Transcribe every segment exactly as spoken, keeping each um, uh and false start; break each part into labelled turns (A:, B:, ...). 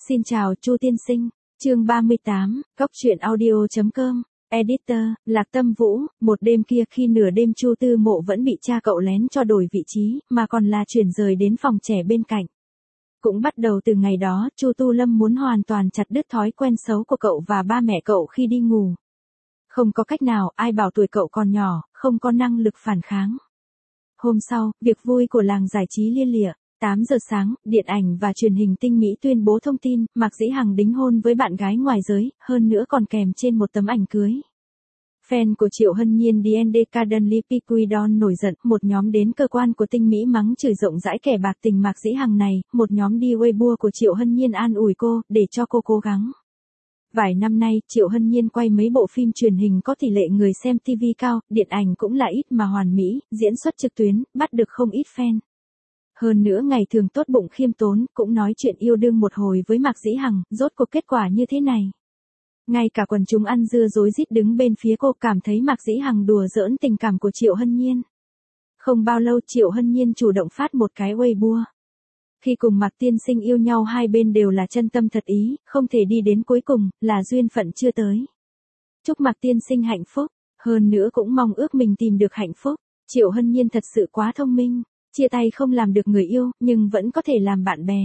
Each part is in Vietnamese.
A: Xin chào Chu tiên sinh. Chương ba mươi tám, Cóc truyện audio chấm com. Editor, Lạc Tâm Vũ. Một đêm kia khi nửa đêm Chu Tư Mộ vẫn bị cha cậu lén cho đổi vị trí, mà còn là chuyển rời đến phòng trẻ bên cạnh. Cũng bắt đầu từ ngày đó, Chu Tu Lâm muốn hoàn toàn chặt đứt thói quen xấu của cậu và ba mẹ cậu khi đi ngủ. Không có cách nào, ai bảo tuổi cậu còn nhỏ, không có năng lực phản kháng. Hôm sau, việc vui của làng giải trí lia lịa. tám giờ sáng, điện ảnh và truyền hình tinh mỹ tuyên bố thông tin, Mạc Dĩ Hằng đính hôn với bạn gái ngoài giới, hơn nữa còn kèm trên một tấm ảnh cưới. Fan của Triệu Hân Nhiên đê en đê Cardenly Piquidon nổi giận, một nhóm đến cơ quan của tinh mỹ mắng chửi rộng rãi kẻ bạc tình Mạc Dĩ Hằng này, một nhóm đi Weibo của Triệu Hân Nhiên an ủi cô, để cho cô cố gắng. Vài năm nay, Triệu Hân Nhiên quay mấy bộ phim truyền hình có tỷ lệ người xem ti vi cao, điện ảnh cũng là ít mà hoàn mỹ, diễn xuất trực tuyến, bắt được không ít fan. Hơn nữa ngày thường tốt bụng khiêm tốn, cũng nói chuyện yêu đương một hồi với Mạc Dĩ Hằng, rốt cuộc kết quả như thế này. Ngay cả quần chúng ăn dưa rối rít đứng bên phía cô cảm thấy Mạc Dĩ Hằng đùa giỡn tình cảm của Triệu Hân Nhiên. Không bao lâu Triệu Hân Nhiên chủ động phát một cái Weibo. Khi cùng Mạc tiên sinh yêu nhau hai bên đều là chân tâm thật ý, không thể đi đến cuối cùng, là duyên phận chưa tới. Chúc Mạc tiên sinh hạnh phúc, hơn nữa cũng mong ước mình tìm được hạnh phúc. Triệu Hân Nhiên thật sự quá thông minh. Chia tay không làm được người yêu, nhưng vẫn có thể làm bạn bè.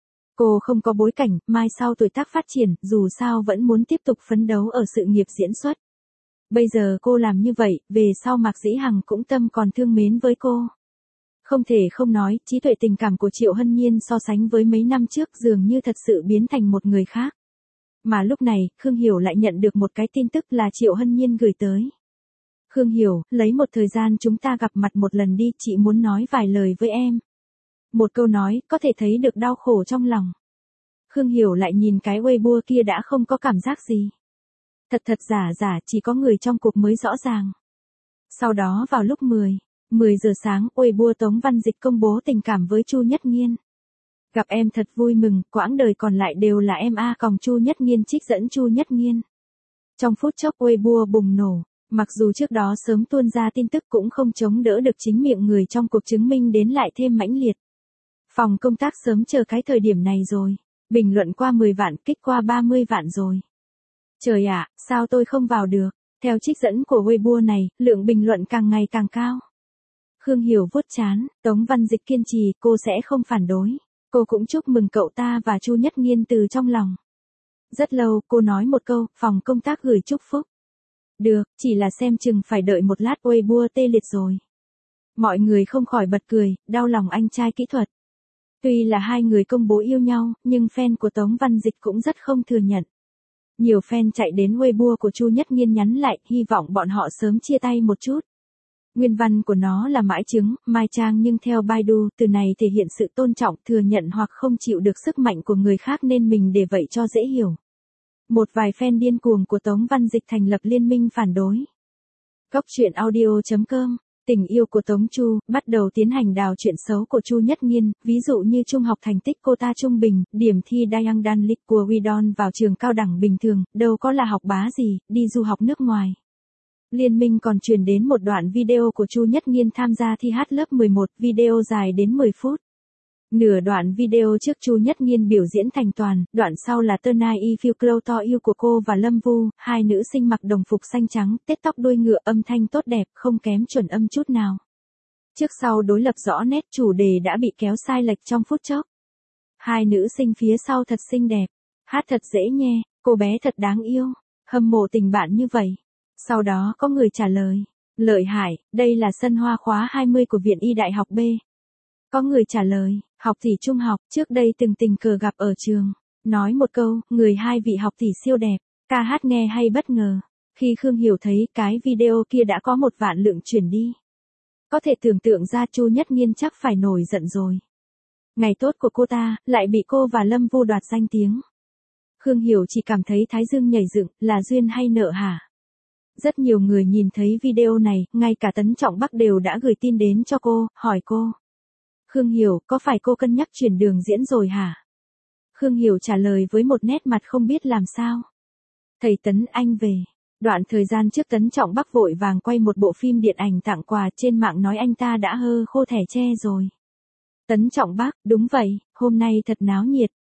A: Cô không có bối cảnh, mai sau tuổi tác phát triển, dù sao vẫn muốn tiếp tục phấn đấu ở sự nghiệp diễn xuất. Bây giờ cô làm như vậy, về sau Mạc Dĩ Hằng cũng tâm còn thương mến với cô. Không thể không nói, trí tuệ tình cảm của Triệu Hân Nhiên so sánh với mấy năm trước dường như thật sự biến thành một người khác. Mà lúc này, Khương Hiểu lại nhận được một cái tin tức là Triệu Hân Nhiên gửi tới. Khương Hiểu, lấy một thời gian chúng ta gặp mặt một lần đi, chị muốn nói vài lời với em. Một câu nói, có thể thấy được đau khổ trong lòng. Khương Hiểu lại nhìn cái Weibo kia đã không có cảm giác gì. Thật thật giả giả, chỉ có người trong cuộc mới rõ ràng. Sau đó vào lúc mười, mười giờ sáng, Weibo Tống Văn Dịch công bố tình cảm với Chu Nhất Nghiên. Gặp em thật vui mừng, quãng đời còn lại đều là em a còng Chu Nhất Nghiên trích dẫn Chu Nhất Nghiên. Trong phút chốc Weibo bùng nổ. Mặc dù trước đó sớm tuôn ra tin tức cũng không chống đỡ được chính miệng người trong cuộc chứng minh đến lại thêm mãnh liệt. Phòng công tác sớm chờ cái thời điểm này rồi. Bình luận qua mười vạn, kích qua ba mươi vạn rồi. Trời ạ, sao tôi không vào được? Theo trích dẫn của Weibo này, lượng bình luận càng ngày càng cao. Khương Hiểu vuốt trán, Tống Văn Dịch kiên trì, cô sẽ không phản đối. Cô cũng chúc mừng cậu ta và Chu Nhất Nghiên từ trong lòng. Rất lâu, cô nói một câu, phòng công tác gửi chúc phúc. Được, chỉ là xem chừng phải đợi một lát Weibo tê liệt rồi. Mọi người không khỏi bật cười, đau lòng anh trai kỹ thuật. Tuy là hai người công bố yêu nhau, nhưng fan của Tống Văn Dịch cũng rất không thừa nhận. Nhiều fan chạy đến Weibo của Chu Nhất Nghiên nhắn lại, hy vọng bọn họ sớm chia tay một chút. Nguyên văn của nó là mãi trứng, mai trang nhưng theo Baidu, từ này thể hiện sự tôn trọng, thừa nhận hoặc không chịu được sức mạnh của người khác nên mình để vậy cho dễ hiểu. Một vài fan điên cuồng của Tống Văn Dịch thành lập liên minh phản đối. Cóc truyện audio chấm com. Tình yêu của Tống Chu, bắt đầu tiến hành đào chuyện xấu của Chu Nhất Nghiên, ví dụ như trung học thành tích cô ta trung bình, điểm thi Dayang Danlik của Widon vào trường cao đẳng bình thường, đâu có là học bá gì, đi du học nước ngoài. Liên minh còn truyền đến một đoạn video của Chu Nhất Nghiên tham gia thi hát lớp mười một, video dài đến mười phút. Nửa đoạn video trước Chu Nhất Nghiên biểu diễn thành toàn, đoạn sau là Turn I Feel Close to You của cô và Lâm Vu, hai nữ sinh mặc đồng phục xanh trắng, tết tóc đuôi ngựa, âm thanh tốt đẹp, không kém chuẩn âm chút nào. Trước sau đối lập rõ nét, chủ đề đã bị kéo sai lệch trong phút chốc. Hai nữ sinh phía sau thật xinh đẹp, hát thật dễ nghe, cô bé thật đáng yêu, hâm mộ tình bạn như vậy. Sau đó có người trả lời, lợi hại, đây là sân hoa khóa hai mươi của Viện Y Đại học B. Có người trả lời, học tỷ trung học, trước đây từng tình cờ gặp ở trường. Nói một câu, người hai vị học tỷ siêu đẹp, ca hát nghe hay bất ngờ. Khi Khương Hiểu thấy cái video kia đã có một vạn lượng chuyển đi. Có thể tưởng tượng ra Chu Nhất Nghiên chắc phải nổi giận rồi. Ngày tốt của cô ta, lại bị cô và Lâm Vu đoạt danh tiếng. Khương Hiểu chỉ cảm thấy thái dương nhảy dựng, là duyên hay nợ hả? Rất nhiều người nhìn thấy video này, ngay cả Tấn Trọng Bắc đều đã gửi tin đến cho cô, hỏi cô. Khương Hiểu, có phải cô cân nhắc chuyển đường diễn rồi hả? Khương Hiểu trả lời với một nét mặt không biết làm sao. Thầy Tấn anh về. Đoạn thời gian trước Tấn Trọng Bắc vội vàng quay một bộ phim điện ảnh tặng quà, trên mạng nói anh ta đã hơ khô thẻ tre rồi. Tấn Trọng Bắc, đúng vậy, hôm nay thật náo nhiệt.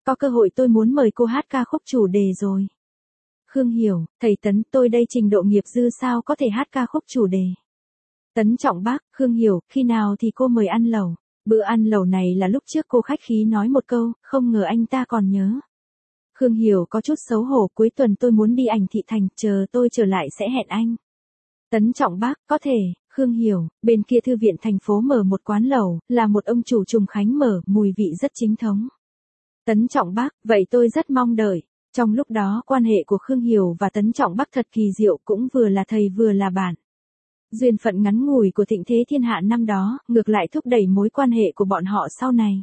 A: Có cơ hội tôi muốn mời cô hát ca khúc chủ đề rồi. Khương Hiểu, thầy Tấn, tôi đây trình độ nghiệp dư sao có thể hát ca khúc chủ đề. Tấn Trọng Bác, Khương Hiểu, khi nào thì cô mời ăn lẩu? Bữa ăn lẩu này là lúc trước cô khách khí nói một câu, không ngờ anh ta còn nhớ. Khương Hiểu có chút xấu hổ, cuối tuần tôi muốn đi ảnh thị thành, chờ tôi trở lại sẽ hẹn anh. Tấn Trọng Bác, có thể. Khương Hiểu, bên kia thư viện thành phố mở một quán lẩu, là một ông chủ Trùng Khánh mở, mùi vị rất chính thống. Tấn Trọng Bác, vậy tôi rất mong đợi. Trong lúc đó quan hệ của Khương Hiểu và Tấn Trọng Bác thật kỳ diệu, cũng vừa là thầy vừa là bạn. Duyên phận ngắn ngủi của thịnh thế thiên hạ năm đó, ngược lại thúc đẩy mối quan hệ của bọn họ sau này.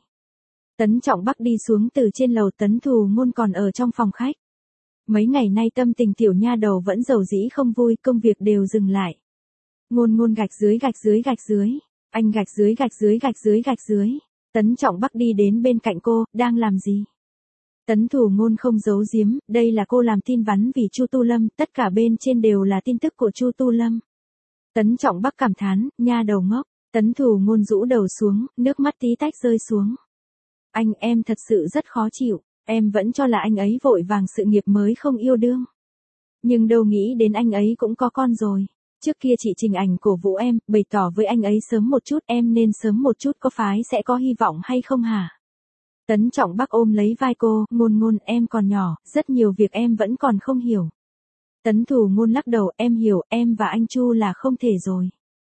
A: Tấn Trọng Bác đi xuống từ trên lầu, Tấn Thù Ngôn còn ở trong phòng khách. Mấy ngày nay tâm tình tiểu nha đầu vẫn dầu dĩ không vui, công việc đều dừng lại. Ngôn Ngôn gạch dưới gạch dưới gạch dưới, anh gạch dưới gạch dưới gạch dưới gạch dưới. Tấn Trọng Bác đi đến bên cạnh cô, đang làm gì? Tấn Thù Ngôn không giấu giếm, đây là cô làm tin vắn vì Chu Tu Lâm, tất cả bên trên đều là tin tức của Chu Tu Lâm. Tấn Trọng Bác cảm thán, nha đầu ngốc. Tấn Thù Ngôn rũ đầu xuống, nước mắt tí tách rơi xuống. Anh, em thật sự rất khó chịu, em vẫn cho là anh ấy vội vàng sự nghiệp mới không yêu đương. Nhưng đâu nghĩ đến anh ấy cũng có con rồi. Trước kia chị Trình Ảnh cổ vũ em, bày tỏ với anh ấy sớm một chút, em nên sớm một chút, có phái sẽ có hy vọng hay không hả? Tấn Trọng Bác ôm lấy vai cô, Ngôn Ngôn, em còn nhỏ, rất nhiều việc em vẫn còn không hiểu. Tấn Thù Ngôn lắc đầu, em hiểu, em và anh Chu là không thể rồi.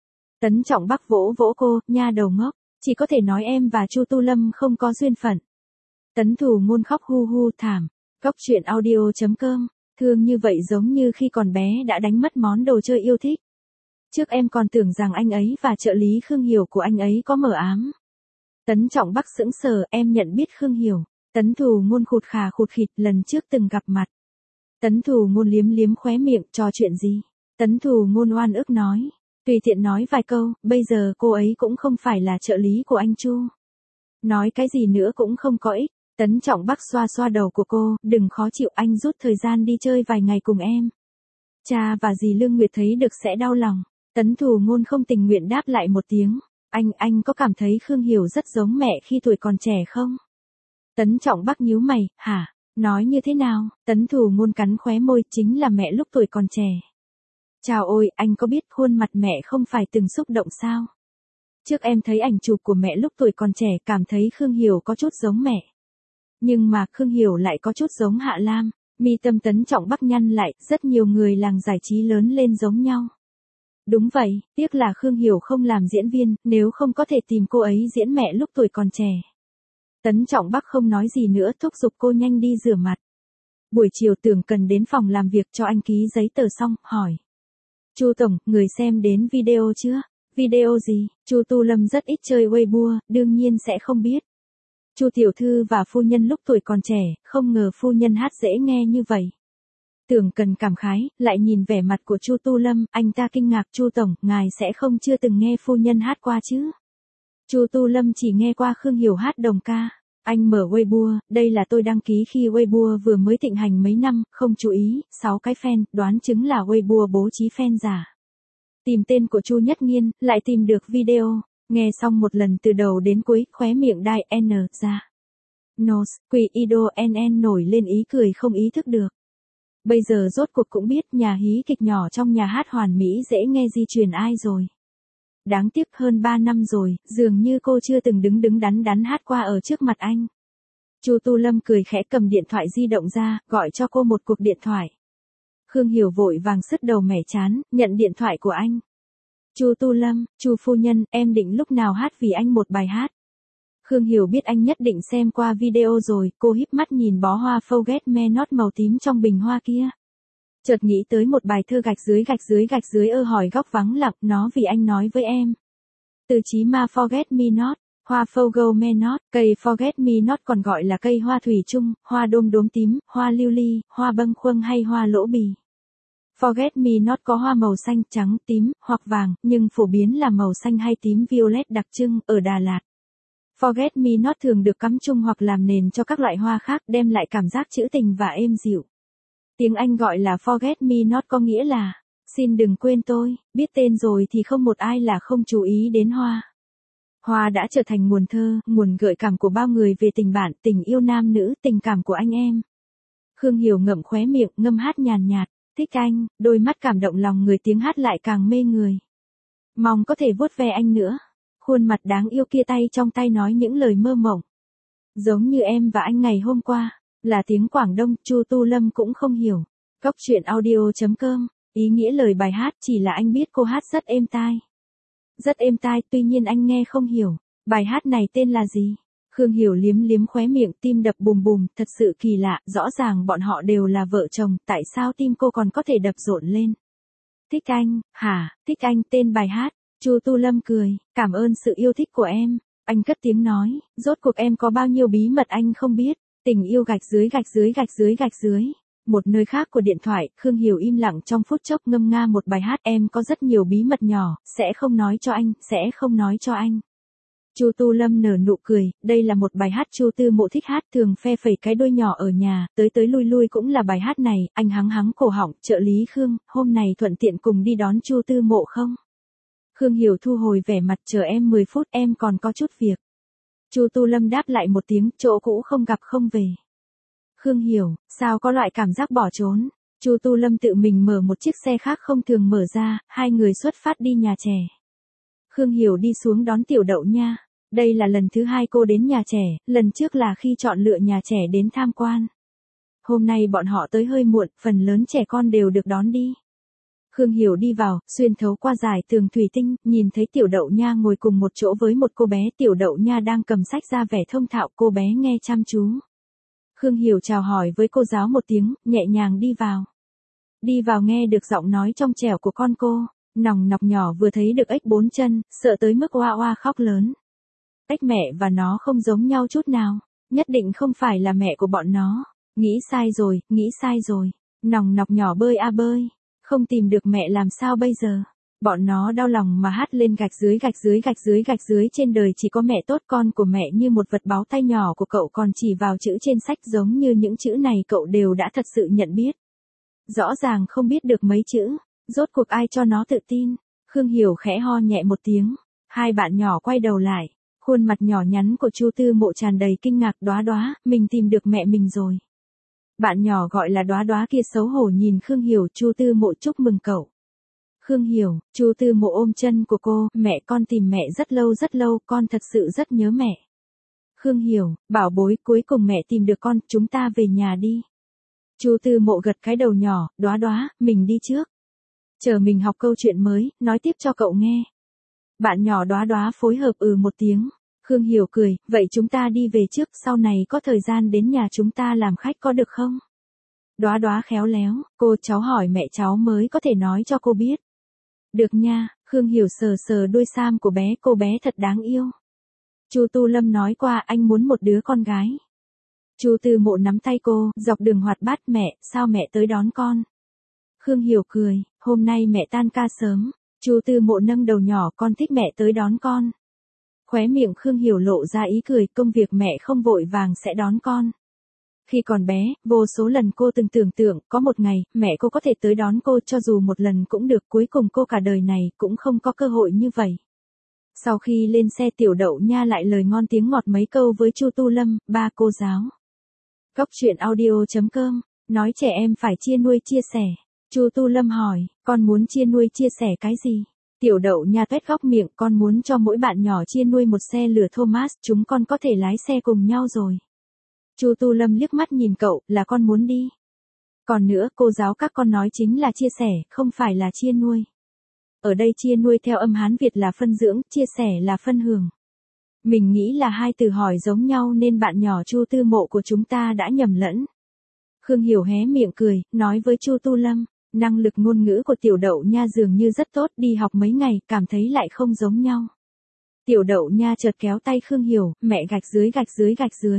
A: Tấn Trọng Bác vỗ vỗ cô, nha đầu ngốc, chỉ có thể nói em và Chu Tu Lâm không có duyên phận. Tấn Thù Ngôn khóc hu hu thảm. Góc truyện audio chấm com, thương như vậy giống như khi còn bé đã đánh mất món đồ chơi yêu thích. Trước em còn tưởng rằng anh ấy và trợ lý Khương Hiểu của anh ấy có mờ ám. Tấn Trọng Bác sững sờ, em nhận biết Khương Hiểu. Tấn Thù Ngôn khụt khà khụt khịt, lần trước từng gặp mặt. Tấn Thù Ngôn liếm liếm khóe miệng, trò chuyện gì? Tấn Thù Ngôn oan ức nói. Tùy tiện nói vài câu, bây giờ cô ấy cũng không phải là trợ lý của anh Chu. Nói cái gì nữa cũng không có ích. Tấn Trọng Bác xoa xoa đầu của cô, đừng khó chịu, anh rút thời gian đi chơi vài ngày cùng em. Cha và dì Lương Nguyệt thấy được sẽ đau lòng. Tấn Thù Ngôn không tình nguyện đáp lại một tiếng. Anh, anh có cảm thấy Khương Hiểu rất giống mẹ khi tuổi còn trẻ không? Tấn Trọng Bác nhíu mày, hả? Nói như thế nào? Tấn Thù Ngôn cắn khóe môi, chính là mẹ lúc tuổi còn trẻ. Chào ôi, anh có biết khuôn mặt mẹ không phải từng xúc động sao? Trước em thấy ảnh chụp của mẹ lúc tuổi còn trẻ, cảm thấy Khương Hiểu có chút giống mẹ. Nhưng mà Khương Hiểu lại có chút giống Hạ Lam. Mi tâm Tấn Trọng Bác nhăn lại, rất nhiều người làng giải trí lớn lên giống nhau. Đúng vậy, tiếc là Khương Hiểu không làm diễn viên, nếu không có thể tìm cô ấy diễn mẹ lúc tuổi còn trẻ. Tấn Trọng Bác không nói gì nữa, thúc giục cô nhanh đi rửa mặt. Buổi chiều Tưởng Cần đến phòng làm việc cho anh ký giấy tờ xong, hỏi. Chu Tổng, người xem đến video chưa? Video gì? Chu Tu Lâm rất ít chơi Weibo, đương nhiên sẽ không biết. Chu tiểu thư và phu nhân lúc tuổi còn trẻ, không ngờ phu nhân hát dễ nghe như vậy. Tưởng Cần cảm khái, lại nhìn vẻ mặt của Chu Tu Lâm, anh ta kinh ngạc, Chu Tổng, ngài sẽ không chưa từng nghe phu nhân hát qua chứ? Chu Tu Lâm chỉ nghe qua Khương Hiểu hát đồng ca. Anh mở Weibo, đây là tôi đăng ký khi Weibo vừa mới thịnh hành mấy năm, không chú ý, sáu cái fan, đoán chứng là Weibo bố trí fan giả. Tìm tên của Chu Nhất Nghiên, lại tìm được video, nghe xong một lần từ đầu đến cuối, khóe miệng đai N ra. Nos, quỷ idol en en nổi lên ý cười không ý thức được. Bây giờ rốt cuộc cũng biết nhà hí kịch nhỏ trong nhà hát hoàn mỹ dễ nghe di truyền ai rồi. Đáng tiếc hơn ba năm rồi, dường như cô chưa từng đứng đứng đắn đắn hát qua ở trước mặt anh. Chu Tu Lâm cười khẽ cầm điện thoại di động ra, gọi cho cô một cuộc điện thoại. Khương Hiểu vội vàng sứt đầu mẻ chán, nhận điện thoại của anh. Chu Tu Lâm, Chu phu nhân, em định lúc nào hát vì anh một bài hát. Khương Hiểu biết anh nhất định xem qua video rồi, cô híp mắt nhìn bó hoa Forget Me Not màu tím trong bình hoa kia. Chợt nghĩ tới một bài thơ gạch dưới gạch dưới gạch dưới ơ hỏi góc vắng lặng, nó vì anh nói với em. Từ chí ma Forget Me Not, hoa Forgo Me Not, cây Forget Me Not còn gọi là cây hoa thủy chung, hoa đôm đốm tím, hoa lưu ly, hoa bâng khuâng hay hoa lỗ bì. Forget Me Not có hoa màu xanh, trắng, tím, hoặc vàng, nhưng phổ biến là màu xanh hay tím violet đặc trưng, ở Đà Lạt. Forget Me Not thường được cắm chung hoặc làm nền cho các loại hoa khác, đem lại cảm giác trữ tình và êm dịu. Tiếng Anh gọi là Forget Me Not có nghĩa là, xin đừng quên tôi, biết tên rồi thì không một ai là không chú ý đến hoa. Hoa đã trở thành nguồn thơ, nguồn gợi cảm của bao người về tình bạn, tình yêu nam nữ, tình cảm của anh em. Khương Hiểu ngậm khóe miệng, ngâm hát nhàn nhạt, thích anh, đôi mắt cảm động lòng người, tiếng hát lại càng mê người. Mong có thể vuốt ve anh nữa. Khuôn mặt đáng yêu kia tay trong tay nói những lời mơ mộng. Giống như em và anh ngày hôm qua, là tiếng Quảng Đông, Chu Tu Lâm cũng không hiểu. Cóc truyện audio chấm com, ý nghĩa lời bài hát chỉ là anh biết cô hát rất êm tai. Rất êm tai, tuy nhiên anh nghe không hiểu. Bài hát này tên là gì? Khương Hiểu liếm liếm khóe miệng, tim đập bùm bùm, thật sự kỳ lạ, rõ ràng bọn họ đều là vợ chồng, tại sao tim cô còn có thể đập rộn lên? Thích anh, hả, thích anh, tên bài hát. Chu Tu Lâm cười, cảm ơn sự yêu thích của em. Anh cất tiếng nói, rốt cuộc em có bao nhiêu bí mật anh không biết. Tình yêu gạch dưới gạch dưới gạch dưới gạch dưới. Một nơi khác của điện thoại, Khương Hiểu im lặng trong phút chốc ngâm nga một bài hát. Em có rất nhiều bí mật nhỏ, sẽ không nói cho anh, sẽ không nói cho anh. Chu Tu Lâm nở nụ cười, đây là một bài hát Chu Tư Mộ thích hát, thường phe phẩy cái đuôi nhỏ ở nhà, tới tới lui lui cũng là bài hát này. Anh hắng hắng cổ họng, trợ lý Khương, hôm này thuận tiện cùng đi đón Chu Tư Mộ không? Khương Hiểu thu hồi vẻ mặt, chờ em mười phút, em còn có chút việc. Chu Tu Lâm đáp lại một tiếng, chỗ cũ không gặp không về. Khương Hiểu, sao có loại cảm giác bỏ trốn? Chu Tu Lâm tự mình mở một chiếc xe khác không thường mở ra, hai người xuất phát đi nhà trẻ. Khương Hiểu đi xuống đón Tiểu Đậu Nha. Đây là lần thứ hai cô đến nhà trẻ, lần trước là khi chọn lựa nhà trẻ đến tham quan. Hôm nay bọn họ tới hơi muộn, phần lớn trẻ con đều được đón đi. Khương Hiểu đi vào, xuyên thấu qua dải tường thủy tinh, nhìn thấy Tiểu Đậu Nha ngồi cùng một chỗ với một cô bé. Tiểu Đậu Nha đang cầm sách ra vẻ thông thạo, cô bé nghe chăm chú. Khương Hiểu chào hỏi với cô giáo một tiếng, nhẹ nhàng đi vào. Đi vào nghe được giọng nói trong trẻo của con cô, nòng nọc nhỏ vừa thấy được ếch bốn chân, sợ tới mức oa oa khóc lớn. Ếch mẹ và nó không giống nhau chút nào, nhất định không phải là mẹ của bọn nó. Nghĩ sai rồi, nghĩ sai rồi. Nòng nọc nhỏ bơi a bơi, không tìm được mẹ làm sao bây giờ? Bọn nó đau lòng mà hát lên gạch dưới gạch dưới gạch dưới gạch dưới, trên đời chỉ có mẹ tốt, con của mẹ như một vật báu tay nhỏ của cậu còn chỉ vào chữ trên sách, giống như những chữ này cậu đều đã thật sự nhận biết. Rõ ràng không biết được mấy chữ, rốt cuộc ai cho nó tự tin? Khương Hiểu khẽ ho nhẹ một tiếng, hai bạn nhỏ quay đầu lại, khuôn mặt nhỏ nhắn của Chu Tư Mộ tràn đầy kinh ngạc, Đóa Đóa, mình tìm được mẹ mình rồi. Bạn nhỏ gọi là Đóa Đóa kia xấu hổ nhìn Khương Hiểu, Chu Tư Mộ chúc mừng cậu. Khương Hiểu, Chu Tư Mộ ôm chân của cô, mẹ con tìm mẹ rất lâu rất lâu, con thật sự rất nhớ mẹ. Khương Hiểu, bảo bối, cuối cùng mẹ tìm được con, chúng ta về nhà đi. Chu Tư Mộ gật cái đầu nhỏ, Đóa Đóa, mình đi trước. Chờ mình học câu chuyện mới, nói tiếp cho cậu nghe. Bạn nhỏ Đóa Đóa phối hợp ừ một tiếng. Khương Hiểu cười, vậy chúng ta đi về trước, sau này có thời gian đến nhà chúng ta làm khách có được không? Đóa Đóa khéo léo, cô cháu hỏi mẹ cháu mới có thể nói cho cô biết. Được nha, Khương Hiểu sờ sờ đuôi sam của bé, cô bé thật đáng yêu. Chu Tu Lâm nói qua anh muốn một đứa con gái. Chu Tư Mộ nắm tay cô, dọc đường hoạt bát, mẹ, sao mẹ tới đón con? Khương Hiểu cười, hôm nay mẹ tan ca sớm. Chu Tư Mộ nâng đầu nhỏ, con thích mẹ tới đón con. Khóe miệng Khương Hiểu lộ ra ý cười, công việc mẹ không vội vàng sẽ đón con. Khi còn bé, vô số lần cô từng tưởng tượng, có một ngày, mẹ cô có thể tới đón cô, cho dù một lần cũng được, cuối cùng cô cả đời này cũng không có cơ hội như vậy. Sau khi lên xe, Tiểu Đậu Nha lại lời ngon tiếng ngọt mấy câu với Chu Tu Lâm, ba cô giáo. Cóc truyện audio chấm com, nói trẻ em phải chia nuôi chia sẻ. Chu Tu Lâm hỏi, con muốn chia nuôi chia sẻ cái gì? Tiểu Đậu Nha tuét góc miệng, con muốn cho mỗi bạn nhỏ chia nuôi một xe lửa Thomas, chúng con có thể lái xe cùng nhau rồi. Chu Tu Lâm liếc mắt nhìn cậu, là con muốn đi. Còn nữa, cô giáo các con nói chính là chia sẻ, không phải là chia nuôi. Ở đây chia nuôi theo âm Hán Việt là phân dưỡng, chia sẻ là phân hưởng. Mình nghĩ là hai từ hỏi giống nhau nên bạn nhỏ Chu Tư Mộ của chúng ta đã nhầm lẫn. Khương Hiểu hé miệng cười, nói với Chu Tu Lâm, năng lực ngôn ngữ của Tiểu Đậu Nha dường như rất tốt, đi học mấy ngày, cảm thấy lại không giống nhau. Tiểu Đậu Nha chợt kéo tay Khương Hiểu, mẹ gạch dưới gạch dưới gạch dưới.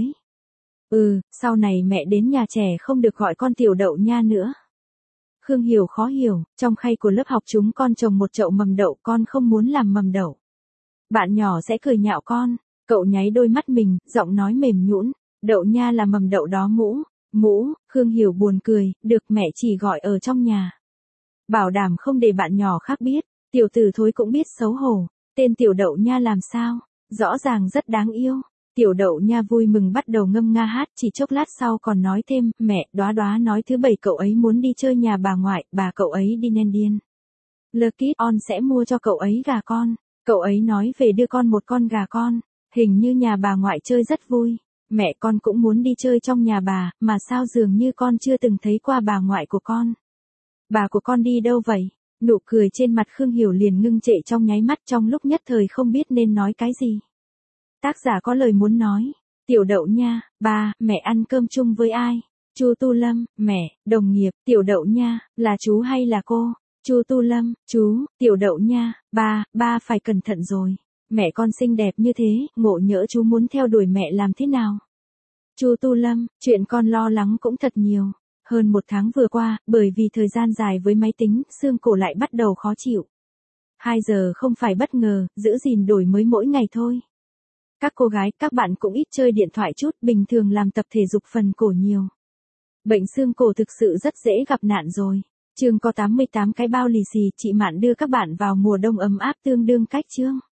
A: Ừ, sau này mẹ đến nhà trẻ không được gọi con Tiểu Đậu Nha nữa. Khương Hiểu khó hiểu, trong khay của lớp học chúng con trồng một chậu mầm đậu, con không muốn làm mầm đậu. Bạn nhỏ sẽ cười nhạo con, cậu nháy đôi mắt mình, giọng nói mềm nhũn, Đậu Nha là mầm đậu đó mũ, mũ, Khương Hiểu buồn cười, được mẹ chỉ gọi ở trong nhà. Bảo đảm không để bạn nhỏ khác biết, tiểu tử thối cũng biết xấu hổ, tên Tiểu Đậu Nha làm sao, Rõ ràng rất đáng yêu. Tiểu Đậu Nha vui mừng bắt đầu ngâm nga hát, chỉ chốc lát sau còn nói thêm, mẹ, Đóa Đóa nói thứ bảy cậu ấy muốn đi chơi nhà bà ngoại, bà cậu ấy đi nên điên. Lucky On sẽ mua cho cậu ấy gà con. Cậu ấy nói về đưa con một con gà con. Hình như nhà bà ngoại chơi rất vui. Mẹ con cũng muốn đi chơi trong nhà bà, mà sao dường như con chưa từng thấy qua bà ngoại của con. Bà của con đi đâu vậy? Nụ cười trên mặt Khương Hiểu liền ngưng trệ trong nháy mắt, trong lúc nhất thời không biết nên nói cái gì. Tác giả có lời muốn nói. Tiểu Đậu Nha, ba, mẹ ăn cơm chung với ai? Chu Tu Lâm, mẹ, đồng nghiệp. Tiểu Đậu Nha, là chú hay là cô? Chu Tu Lâm, chú. Tiểu Đậu Nha, ba, ba phải cẩn thận rồi. Mẹ con xinh đẹp như thế, ngộ nhỡ chú muốn theo đuổi mẹ làm thế nào? Chu Tu Lâm, chuyện con lo lắng cũng thật nhiều. Hơn một tháng vừa qua, bởi vì thời gian dài với máy tính, xương cổ lại bắt đầu khó chịu. Hai giờ không phải bất ngờ, giữ gìn đổi mới mỗi ngày thôi. Các cô gái, các bạn cũng ít chơi điện thoại chút, bình thường làm tập thể dục phần cổ nhiều. Bệnh xương cổ thực sự rất dễ gặp nạn rồi. Chương có tám mươi tám cái bao lì xì, chị Mạn đưa các bạn vào mùa đông ấm áp tương đương cách chương.